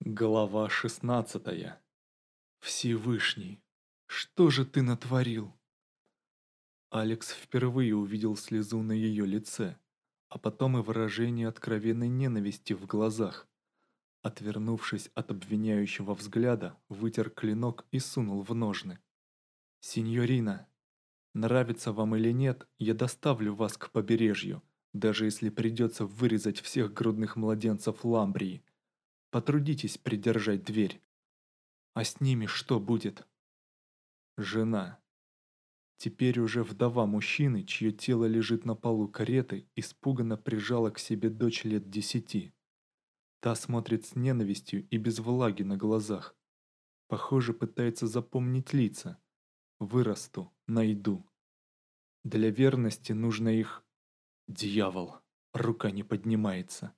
Глава 16. Всевышний, что же ты натворил? Алекс впервые увидел слезу на ее лице, а потом и выражение откровенной ненависти в глазах. Отвернувшись от обвиняющего взгляда, вытер клинок и сунул в ножны. «Синьорина, нравится вам или нет, я доставлю вас к побережью, даже если придется вырезать всех грудных младенцев Ламбрии. Потрудитесь придержать дверь. А с ними что будет?» Жена. Теперь уже вдова мужчины, чье тело лежит на полу кареты, испуганно прижала к себе дочь лет 10. Та смотрит с ненавистью и без влаги на глазах. Похоже, пытается запомнить лица. Вырасту, найду. Для верности нужно их... Дьявол, рука не поднимается.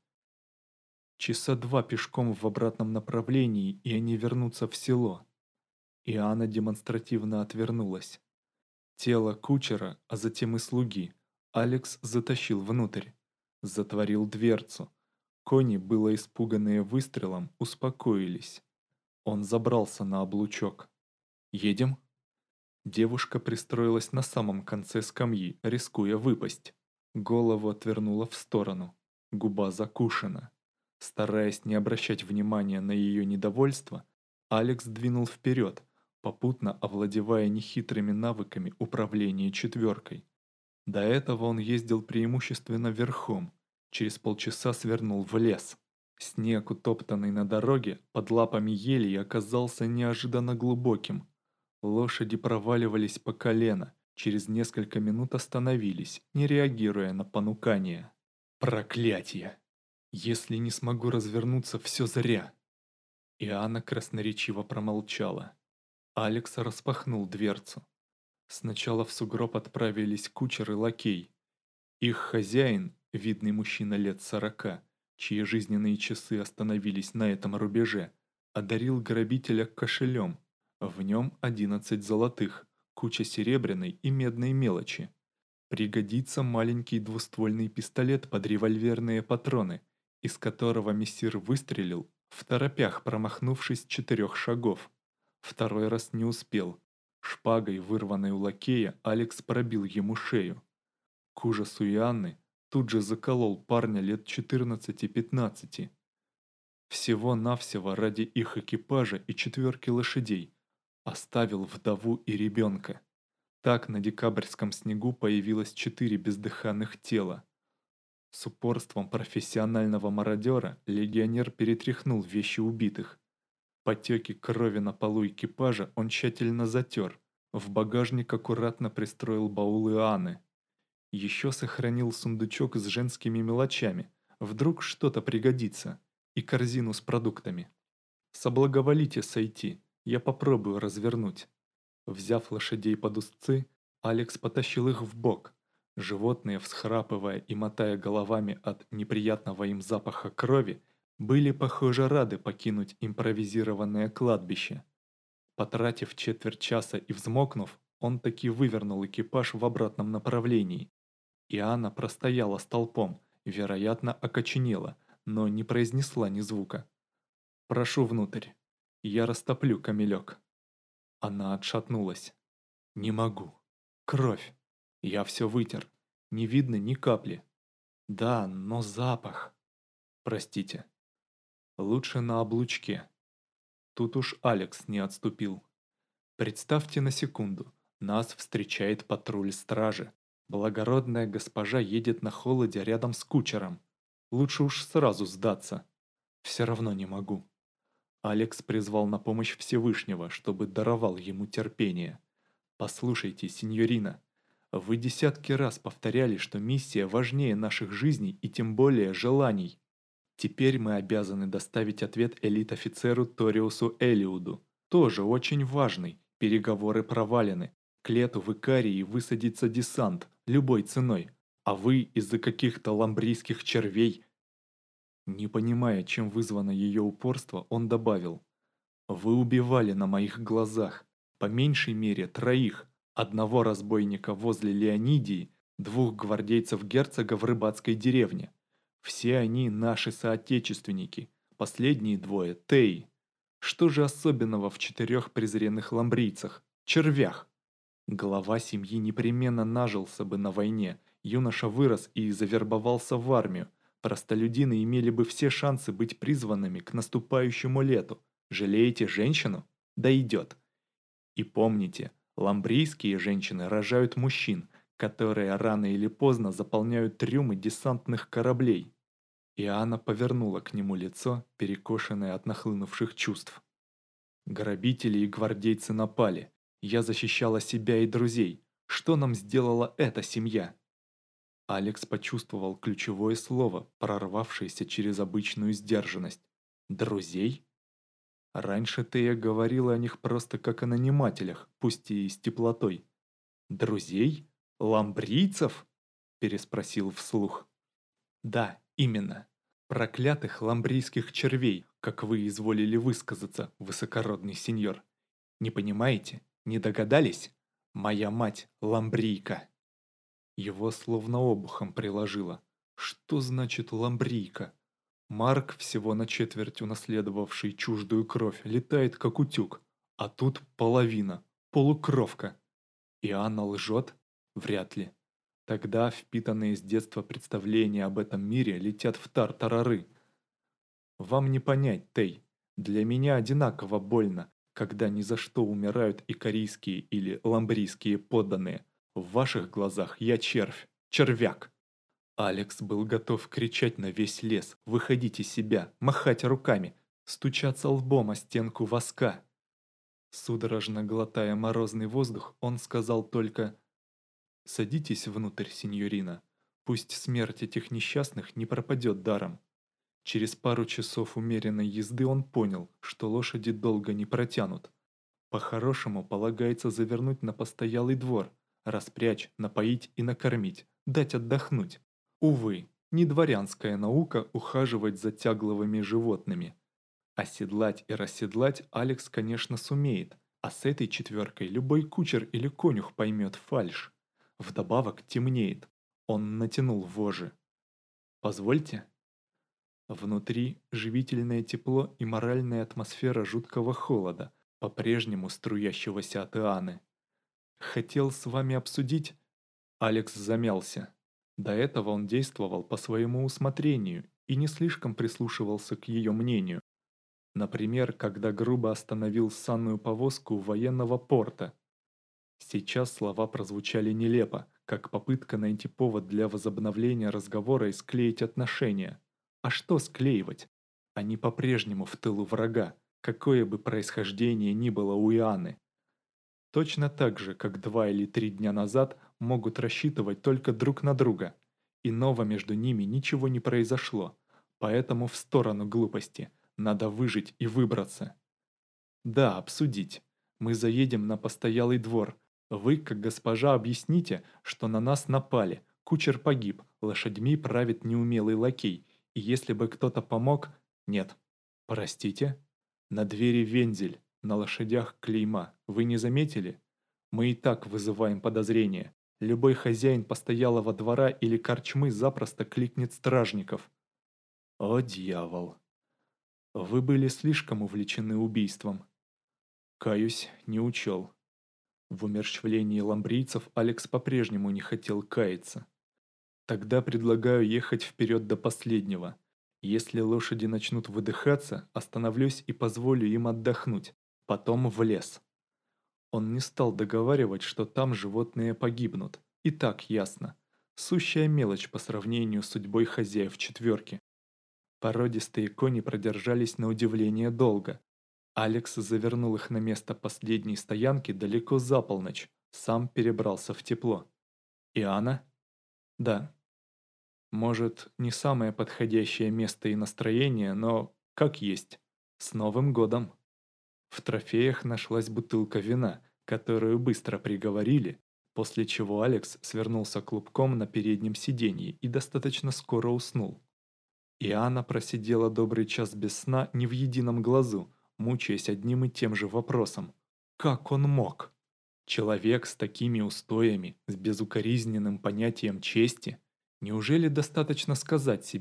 Часа 2 пешком в обратном направлении, и они вернутся в село. Иоанна демонстративно отвернулась. Тело кучера, а затем и слуги, Алекс затащил внутрь. Затворил дверцу. Кони, было испуганные выстрелом, успокоились. Он забрался на облучок. «Едем?» Девушка пристроилась на самом конце скамьи, рискуя выпасть. Голову отвернула в сторону. Губа закушена. Стараясь не обращать внимания на ее недовольство, Алекс двинул вперед, попутно овладевая нехитрыми навыками управления четверкой. До этого он ездил преимущественно верхом, через полчаса свернул в лес. Снег, утоптанный на дороге, под лапами елей оказался неожиданно глубоким. Лошади проваливались по колено, через несколько минут остановились, не реагируя на понукание. «Проклятие! Если не смогу развернуться, все зря!» Иоанна красноречиво промолчала. Алекс распахнул дверцу. Сначала в сугроб отправились кучер и лакей. Их хозяин, видный мужчина лет 40, чьи жизненные часы остановились на этом рубеже, одарил грабителя кошелем. В нем 11 золотых, куча серебряной и медной мелочи. Пригодится маленький двуствольный пистолет под револьверные патроны, из которого мессир выстрелил, второпях промахнувшись 4 шагов. Второй раз не успел. Шпагой, вырванной у лакея, Алекс пробил ему шею. К ужасу Иоанны тут же заколол парня лет 14-15. Всего-навсего ради их экипажа и 4 лошадей. Оставил вдову и ребенка. Так на декабрьском снегу появилось 4 бездыханных тела. С упорством профессионального мародера легионер перетряхнул вещи убитых. Потеки крови на полу экипажа он тщательно затер. В багажник аккуратно пристроил баул Иоанны. Еще сохранил сундучок с женскими мелочами. Вдруг что-то пригодится. И корзину с продуктами. «Соблаговолите сойти, я попробую развернуть». Взяв лошадей под узцы, Алекс потащил их в бок. Животные, всхрапывая и мотая головами от неприятного им запаха крови, были, похоже, рады покинуть импровизированное кладбище. Потратив четверть часа и взмокнув, он таки вывернул экипаж в обратном направлении. Иоанна простояла столпом, вероятно, окоченела, но не произнесла ни звука. «Прошу внутрь. Я растоплю камелек». Она отшатнулась. «Не могу. Кровь. Я все вытер. Не видно ни капли. Да, но запах. Простите. Лучше на облучке». Тут уж Алекс не отступил. «Представьте на секунду. Нас встречает патруль стражи. Благородная госпожа едет на холоде рядом с кучером. Лучше уж сразу сдаться. Все равно не могу». Алекс призвал на помощь Всевышнего, чтобы даровал ему терпение. «Послушайте, синьорина, вы десятки раз повторяли, что миссия важнее наших жизней и тем более желаний. Теперь мы обязаны доставить ответ элит-офицеру Ториусу Элиуду. Тоже очень важный. Переговоры провалены. К лету в Икарии высадится десант, любой ценой. А вы из-за каких-то ламбрийских червей...» Не понимая, чем вызвано ее упорство, он добавил: «Вы убивали на моих глазах, по меньшей мере 3, одного разбойника возле Леонидии, 2 гвардейцев герцога в рыбацкой деревне. Все они наши соотечественники, Последние двое – Тей. Что же особенного в 4 презренных ламбрийцах, червях? Глава семьи непременно нажился бы на войне, юноша вырос и завербовался в армию. Простолюдины имели бы все шансы быть призванными к наступающему лету. Жалеете женщину? Да идет. И помните, ламбрийские женщины рожают мужчин, которые рано или поздно заполняют трюмы десантных кораблей. И Анна повернула к нему лицо, перекошенное от нахлынувших чувств. Грабители и гвардейцы напали. Я защищала себя и друзей. Что нам сделала эта семья? Алекс почувствовал ключевое слово, прорвавшееся через обычную сдержанность. Друзей? Раньше Тея говорила о них просто как о нанимателях, пусть и с теплотой. «Друзей? Ламбрийцев?» – переспросил вслух. «Да, именно. Проклятых ламбрийских червей, как вы изволили высказаться, высокородный сеньор. Не понимаете? Не догадались? Моя мать – ламбрийка». Его словно обухом приложило. Что значит ламбрийка? Марк, всего на четверть унаследовавший чуждую кровь, летает как утюг. А тут половина, полукровка. И Анна лжет? Вряд ли. Тогда впитанные с детства представления об этом мире летят в тартарары. Вам не понять, Тей. Для меня одинаково больно, когда ни за что умирают икарийские или ламбрийские подданные. В ваших глазах я червь, червяк. Алекс был готов кричать на весь лес, выходить из себя, махать руками, стучаться лбом о стенку воска. Судорожно глотая морозный воздух, он сказал только «Садитесь внутрь, сеньорина, пусть смерть этих несчастных не пропадет даром». Через пару часов умеренной езды он понял, что лошади долго не протянут. По-хорошему полагается завернуть на постоялый двор, распрячь, напоить и накормить, дать отдохнуть. Увы, не дворянская наука ухаживать за тягловыми животными. Оседлать и расседлать Алекс, конечно, сумеет, а с этой четверкой любой кучер или конюх поймет фальшь. Вдобавок темнеет. Он натянул вожжи. «Позвольте». Внутри живительное тепло и моральная атмосфера жуткого холода, по-прежнему струящегося от Иоанны. «Хотел с вами обсудить...» Алекс замялся. До этого он действовал по своему усмотрению и не слишком прислушивался к ее мнению. Например, когда грубо остановил санную повозку у военного порта. Сейчас слова прозвучали нелепо, как попытка найти повод для возобновления разговора и склеить отношения. А что склеивать? Они по-прежнему в тылу врага, какое бы происхождение ни было у Иоанны. Точно так же, как 2 или 3 дня назад могут рассчитывать только друг на друга. Иного между ними ничего не произошло, поэтому в сторону глупости. Надо выжить и выбраться. Да, обсудить. Мы заедем на постоялый двор. Вы, как госпожа, объясните, что на нас напали. Кучер погиб, лошадьми правит неумелый лакей. И если бы кто-то помог... Нет. Простите? На двери вензель, на лошадях клейма. Вы не заметили? Мы и так вызываем подозрения. Любой хозяин постоялого двора или корчмы запросто кликнет стражников. О, дьявол. Вы были слишком увлечены убийством. Каюсь, не учел. В умерщвлении ламбрийцев Алекс по-прежнему не хотел каяться. Тогда предлагаю ехать вперед до последнего. Если лошади начнут выдыхаться, остановлюсь и позволю им отдохнуть. Потом в лес. Он не стал договаривать, что там животные погибнут. И так ясно. Сущая мелочь по сравнению с судьбой хозяев четверки. Породистые кони продержались на удивление долго. Алекс завернул их на место последней стоянки далеко за полночь, сам перебрался в тепло. Иоанна? Да. Может, не самое подходящее место и настроение, но как есть. С Новым годом. В трофеях нашлась бутылка вина, которую быстро приговорили, после чего Алекс свернулся клубком на переднем сиденье и достаточно скоро уснул. Иоанна просидела добрый час без сна ни в едином глазу, мучаясь одним и тем же вопросом. Как он мог? Человек с такими устоями, с безукоризненным понятием чести. Неужели достаточно сказать себе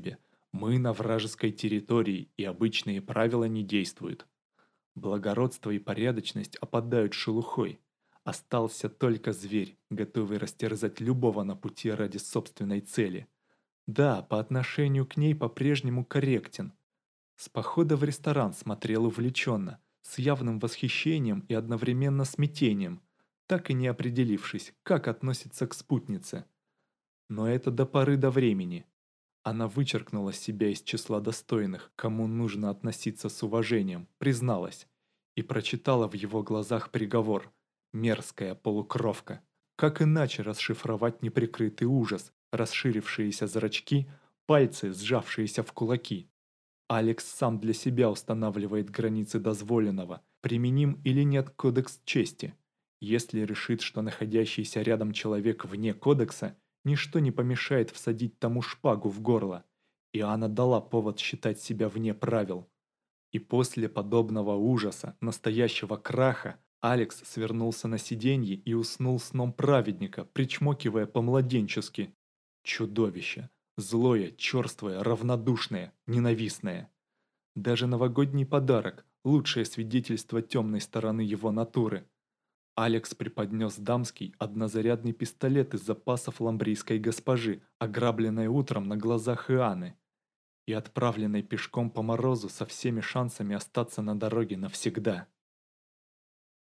Мы на вражеской территории, и обычные правила не действуют. Благородство и порядочность опадают шелухой. Остался только зверь, готовый растерзать любого на пути ради собственной цели. Да, по отношению к ней по-прежнему корректен. С похода в ресторан смотрел увлеченно, с явным восхищением и одновременно смятением, так и не определившись, как относится к спутнице. Но это до поры до времени. Она вычеркнула себя из числа достойных, кому нужно относиться с уважением, призналась, и прочитала в его глазах приговор: мерзкая полукровка. Как иначе расшифровать неприкрытый ужас, расширившиеся зрачки, пальцы, сжавшиеся в кулаки? Алекс сам для себя устанавливает границы дозволенного, применим или нет кодекс чести. Если решит, что находящийся рядом человек вне кодекса, ничто не помешает всадить тому шпагу в горло. И она дала повод считать себя вне правил. И после подобного ужаса, настоящего краха, Алекс свернулся на сиденье и уснул сном праведника, причмокивая по-младенчески. Чудовище. Злое, черствое, равнодушное, ненавистное. Даже новогодний подарок – лучшее свидетельство темной стороны его натуры. Алекс преподнес дамский однозарядный пистолет из запасов ламбрийской госпожи, ограбленной утром на глазах Иоанны, и отправленной пешком по морозу со всеми шансами остаться на дороге навсегда.